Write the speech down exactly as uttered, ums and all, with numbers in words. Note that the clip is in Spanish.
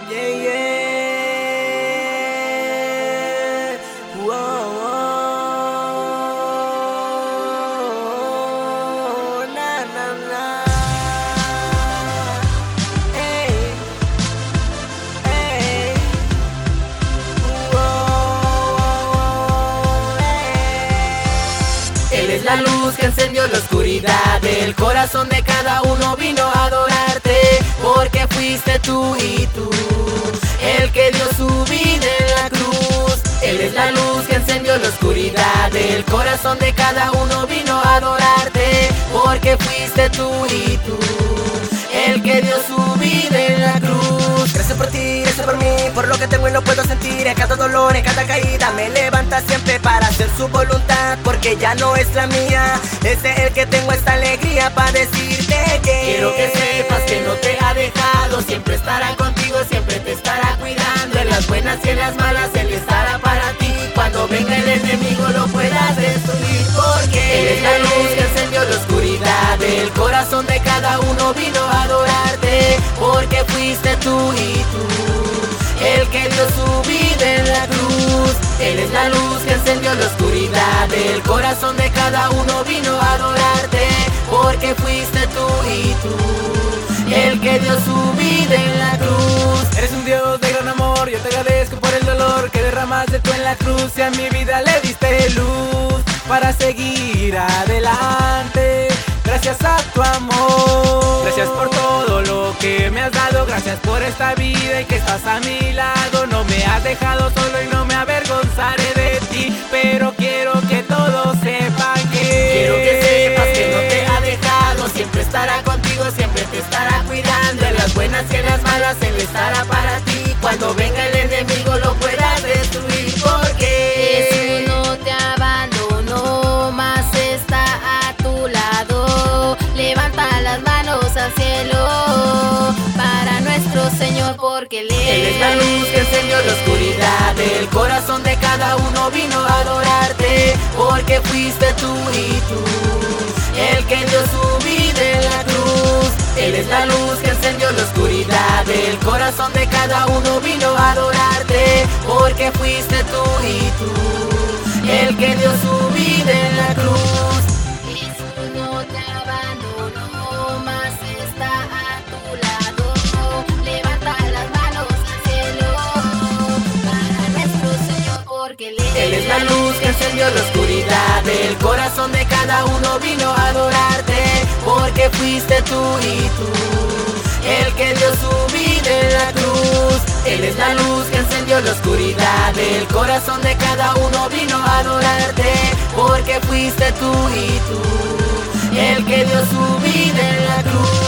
Yeah, yeah. Whoa, whoa. Na, na, na. Hey, hey. Whoa, hey. Él es la luz que encendió la oscuridad del corazón de cada uno, vino a adorarte, porque fuiste tú y tú el que dio su vida en la cruz. Él es la luz que encendió la oscuridad del corazón de cada uno, vino a adorarte, porque fuiste tú y tú el que dio su vida en la cruz. Gracias por ti, gracias por mí, por lo que tengo y lo puedo sentir. En cada dolor, en cada caída me levanta siempre para hacer su voluntad, porque ya no es la mía, es el que tengo esta alegría para decirte que quiero que sepas que no te ha dejado, siempre estará contigo, siempre te estará cuidando. En las buenas y en las malas Él estará para ti, cuando venga el enemigo lo puedas destruir, porque Él es la luz que encendió la oscuridad del corazón de cada uno, vino a adorarte, porque fuiste tú y tú el que dio su vida en la cruz. Él es la luz que encendió la oscuridad del corazón de cada uno, vino a adorarte, porque fuiste tú y tú el que dio su vida en la cruz. Eres un Dios de gran amor, yo te agradezco por el dolor que derramaste tú en la cruz, y a mi vida le diste luz para seguir adelante. Gracias a tu amor, gracias por todo lo que me has dado, gracias por esta vida y que estás a mi lado. No me has dejado solo y no me avergonzaré de ti, pero quiero que todos sepan que quiero que sepas que no te ha dejado, siempre estará contigo, siempre te estará cuidando. En las buenas y en las malas Él estará para ti, cuando venga el enemigo lo puedas destruir, porque Jesús no te abandonó, más está a tu lado. Levanta las manos al cielo para nuestro Señor, porque Él Él es la luz que encendió la oscuridad del corazón de cada uno, vino a adorarte, porque fuiste tú y tú el que dio su vida en la cruz. Él es la luz que encendió la oscuridad del corazón de cada uno, vino a adorarte, porque fuiste tú y tú el que dio su vida en la cruz. Jesús no te abandonó, más está a tu lado. Levanta las manos al cielo para nuestro Señor, porque Él Él es la luz que encendió la oscuridad del corazón de cada uno, vino a adorarte, porque fuiste tú y tú el que dio su vida en la cruz. Él es la luz que encendió la oscuridad del corazón de cada uno, vino a adorarte, porque fuiste tú y tú el que dio su vida en la cruz.